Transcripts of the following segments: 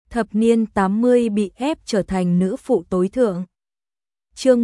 Thập niên 80 bị ép trở thành nữ phụ tối thượng. Chương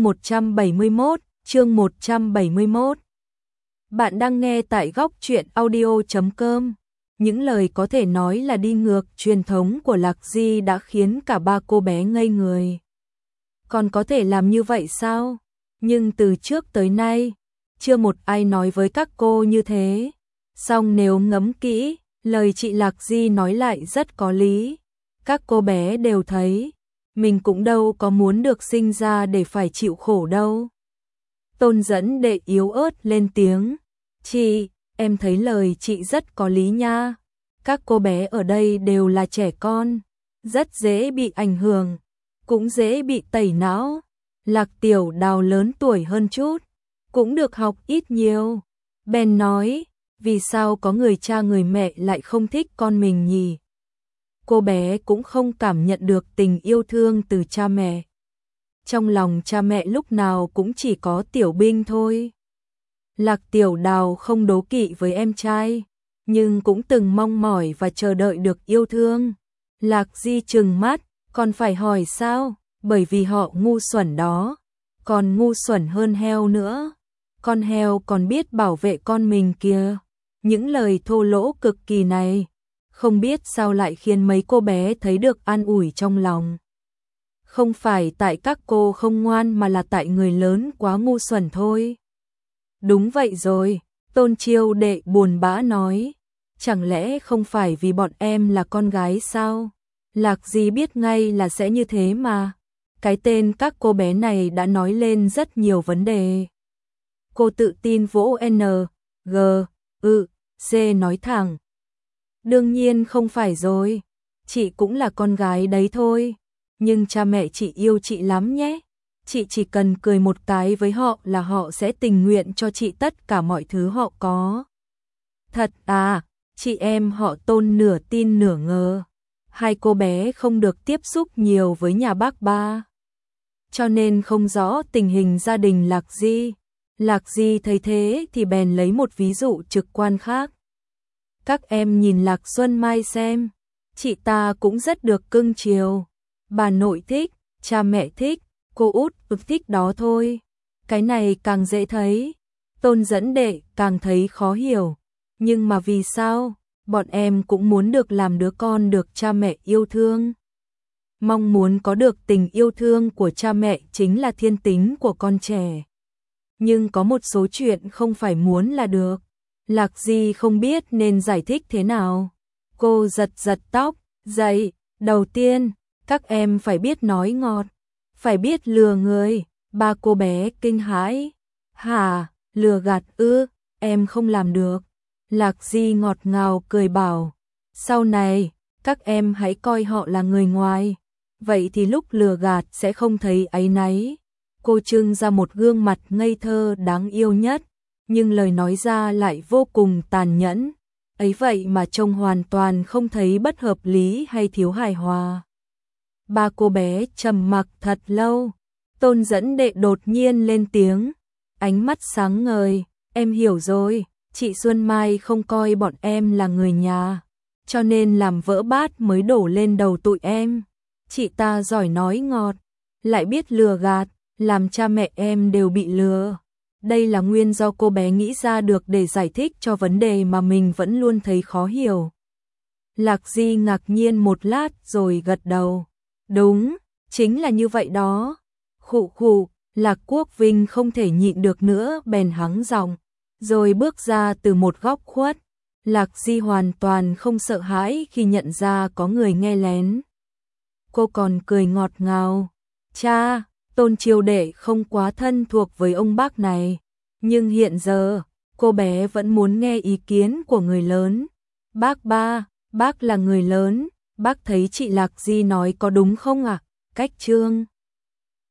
171. Bạn đang nghe tại góc truyện audio.com. Những lời có thể nói là đi ngược truyền thống của Lạc Di đã khiến cả ba cô bé ngây người. Còn có thể làm như vậy sao? Nhưng từ trước tới nay, chưa một ai nói với các cô như thế. Song nếu ngẫm kỹ, lời chị Lạc Di nói lại rất có lý. Các cô bé đều thấy, mình cũng đâu có muốn được sinh ra để phải chịu khổ đâu. Tôn Dẫn Đệ yếu ớt lên tiếng, chị, em thấy lời chị rất có lý nha. Các cô bé ở đây đều là trẻ con, rất dễ bị ảnh hưởng, cũng dễ bị tẩy não. Lạc Tiểu Đào lớn tuổi hơn chút, cũng được học ít nhiều. Bèn nói, vì sao có người cha người mẹ lại không thích con mình nhỉ? Cô bé cũng không cảm nhận được tình yêu thương từ cha mẹ. Trong lòng cha mẹ lúc nào cũng chỉ có Tiểu Binh thôi. Lạc Tiểu Đào không đố kỵ với em trai, nhưng cũng từng mong mỏi và chờ đợi được yêu thương. Lạc Di trừng mắt, còn phải hỏi sao? Bởi vì họ ngu xuẩn đó, còn ngu xuẩn hơn heo nữa. Con heo còn biết bảo vệ con mình kìa. Những lời thô lỗ cực kỳ này, không biết sao lại khiến mấy cô bé thấy được an ủi trong lòng. Không phải tại các cô không ngoan mà là tại người lớn quá ngu xuẩn thôi. Đúng vậy rồi, Tôn Chiêu Đệ buồn bã nói. Chẳng lẽ không phải vì bọn em là con gái sao? Lạc Di biết ngay là sẽ như thế mà. Cái tên các cô bé này đã nói lên rất nhiều vấn đề. Cô tự tin vỗ N, G, C nói thẳng. Đương nhiên không phải rồi, chị cũng là con gái đấy thôi, nhưng cha mẹ chị yêu chị lắm nhé. Chị chỉ cần cười một cái với họ là họ sẽ tình nguyện cho chị tất cả mọi thứ họ có. Thật à? Chị em họ Tôn nửa tin nửa ngờ. Hai cô bé không được tiếp xúc nhiều với nhà bác ba, cho nên không rõ tình hình gia đình Lạc Di. Lạc Di thấy thế thì bèn lấy một ví dụ trực quan khác. Các em nhìn Lạc Xuân Mai xem, chị ta cũng rất được cưng chiều. Bà nội thích, cha mẹ thích, cô út thích đó thôi. Cái này càng dễ thấy. Tôn Dẫn Đệ càng thấy khó hiểu. Nhưng mà vì sao? Bọn em cũng muốn được làm đứa con được cha mẹ yêu thương. Mong muốn có được tình yêu thương của cha mẹ chính là thiên tính của con trẻ. Nhưng có một số chuyện không phải muốn là được. Lạc Di không biết nên giải thích thế nào. Cô giật giật tóc, dậy, đầu tiên, các em phải biết nói ngọt, phải biết lừa người. Ba cô bé kinh hãi. Hả, lừa gạt ư? Em không làm được. Lạc Di ngọt ngào cười bảo, sau này, các em hãy coi họ là người ngoài. Vậy thì lúc lừa gạt sẽ không thấy áy náy. Cô trưng ra một gương mặt ngây thơ đáng yêu nhất, nhưng lời nói ra lại vô cùng tàn nhẫn. Ấy vậy mà trông hoàn toàn không thấy bất hợp lý hay thiếu hài hòa. Ba cô bé trầm mặc thật lâu. Tôn Dẫn Đệ đột nhiên lên tiếng, ánh mắt sáng ngời. Em hiểu rồi, chị Xuân Mai không coi bọn em là người nhà, cho nên làm vỡ bát mới đổ lên đầu tụi em. Chị ta giỏi nói ngọt, lại biết lừa gạt, làm cha mẹ em đều bị lừa. Đây là nguyên do cô bé nghĩ ra được để giải thích cho vấn đề mà mình vẫn luôn thấy khó hiểu. Lạc Di ngạc nhiên một lát rồi gật đầu. Đúng, chính là như vậy đó. Khụ khụ, Lạc Quốc Vinh không thể nhịn được nữa bèn hắng giọng, rồi bước ra từ một góc khuất. Lạc Di hoàn toàn không sợ hãi khi nhận ra có người nghe lén. Cô còn cười ngọt ngào. Cha, Tôn Chiêu Đệ không quá thân thuộc với ông bác này, nhưng hiện giờ, cô bé vẫn muốn nghe ý kiến của người lớn. Bác ba, bác là người lớn, bác thấy chị Lạc Di nói có đúng không ạ? Cách Trương